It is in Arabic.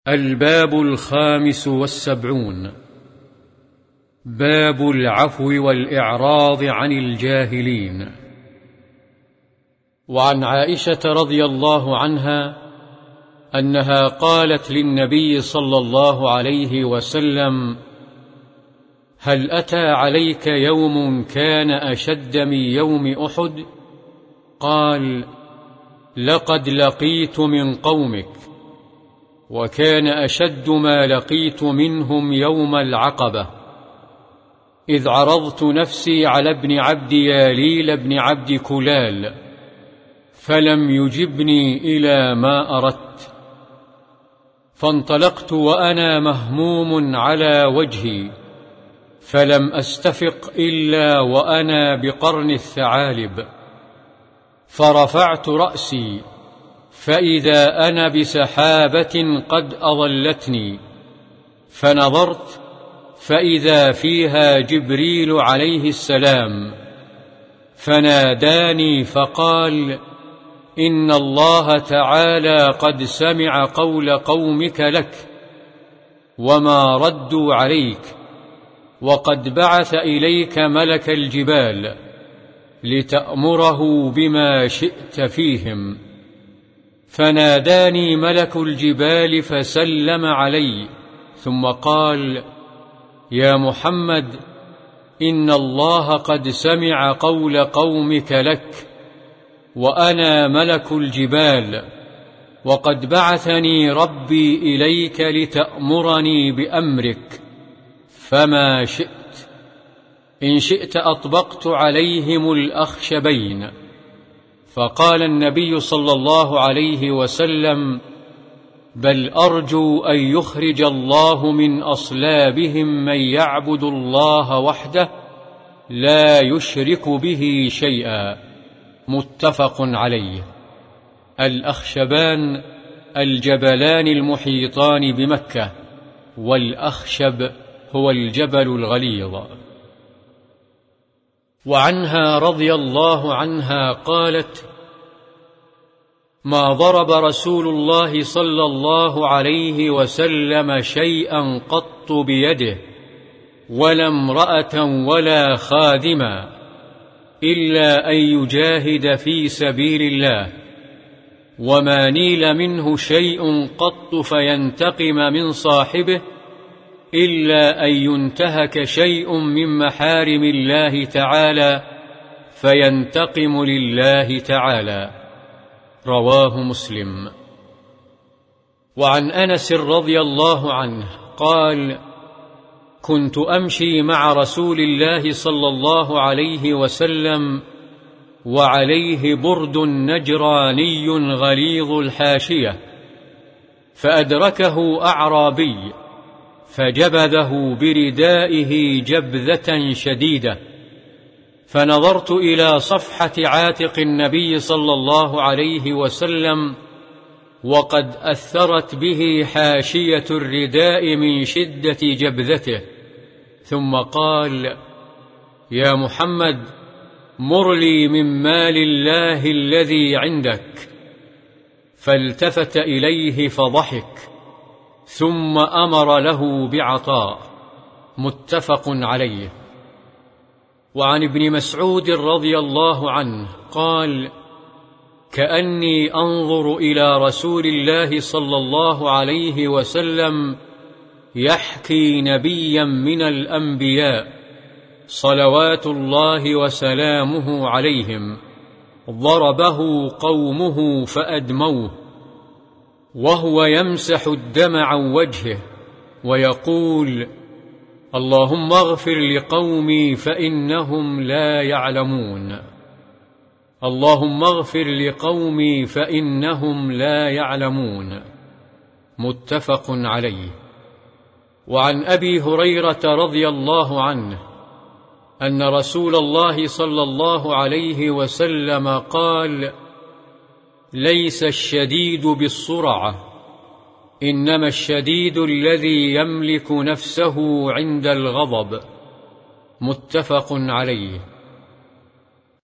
الباب 75. باب العفو والإعراض عن الجاهلين. وعن عائشة رضي الله عنها أنها قالت للنبي صلى الله عليه وسلم: هل أتى عليك يوم كان أشد من يوم أحد؟ قال: لقد لقيت من قومك، وكان أشد ما لقيت منهم يوم العقبة، إذ عرضت نفسي على ابن عبد ياليل بن عبد كلال فلم يجبني إلى ما أردت، فانطلقت وأنا مهموم على وجهي، فلم أستفق إلا وأنا بقرن الثعالب، فرفعت رأسي فإذا أنا بسحابة قد أظلتني، فنظرت فإذا فيها جبريل عليه السلام، فناداني فقال: إن الله تعالى قد سمع قول قومك لك وما ردوا عليك، وقد بعث إليك ملك الجبال لتأمره بما شئت فيهم. فناداني ملك الجبال فسلم علي، ثم قال: يا محمد، إن الله قد سمع قول قومك لك، وأنا ملك الجبال، وقد بعثني ربي إليك لتأمرني بأمرك، فما شئت. إن شئت أطبقت عليهم الأخشبين. فقال النبي صلى الله عليه وسلم: بل أرجو أن يخرج الله من أصلابهم من يعبد الله وحده لا يشرك به شيئا. متفق عليه. الأخشبان الجبلان المحيطان بمكة، والأخشب هو الجبل الغليظ. وعنها رضي الله عنها قالت: ما ضرب رسول الله صلى الله عليه وسلم شيئا قط بيده، ولا امرأة ولا خادما، إلا أن يجاهد في سبيل الله، وما نيل منه شيء قط فينتقم من صاحبه، إلا أن ينتهك شيء من محارم الله تعالى فينتقم لله تعالى. رواه مسلم. وعن أنس رضي الله عنه قال: كنت أمشي مع رسول الله صلى الله عليه وسلم وعليه برد نجراني غليظ الحاشية، فأدركه أعرابي فجبذه بردائه جبذة شديدة، فنظرت إلى صفحة عاتق النبي صلى الله عليه وسلم وقد أثرت به حاشية الرداء من شدة جبذته، ثم قال: يا محمد، مر لي من مال الله الذي عندك. فالتفت إليه فضحك، ثم أمر له بعطاء. متفق عليه. وعن ابن مسعود رضي الله عنه قال: كأني أنظر إلى رسول الله صلى الله عليه وسلم يحكي نبيا من الأنبياء صلوات الله وسلامه عليهم، ضربه قومه فأدموه، وهو يمسح الدم عن وجهه ويقول: اللهم اغفر لقومي فإنهم لا يعلمون. اللهم اغفر لقومي فإنهم لا يعلمون. متفق عليه. وعن أبي هريرة رضي الله عنه أن رسول الله صلى الله عليه وسلم قال: ليس الشديد بالسرعة، إنما الشديد الذي يملك نفسه عند الغضب. متفق عليه.